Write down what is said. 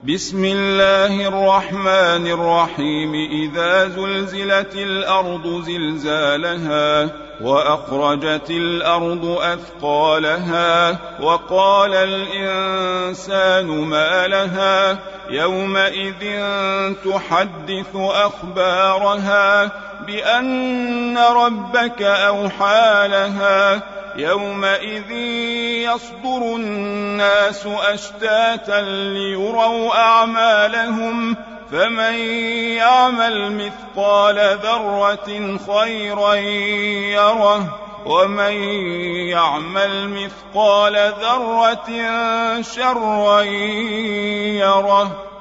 بسم الله الرحمن الرحيم. إذا زلزلت الأرض زلزالها وأخرجت الأرض أثقالها وقال الإنسان ما لها يومئذ تحدث أخبارها بأن ربك أوحى لها يومئذ يصدر الناس أشتاتا ليروا أعمالهم فمن يعمل مثقال ذرة خيرا يره ومن يعمل مثقال ذرة شرا يره.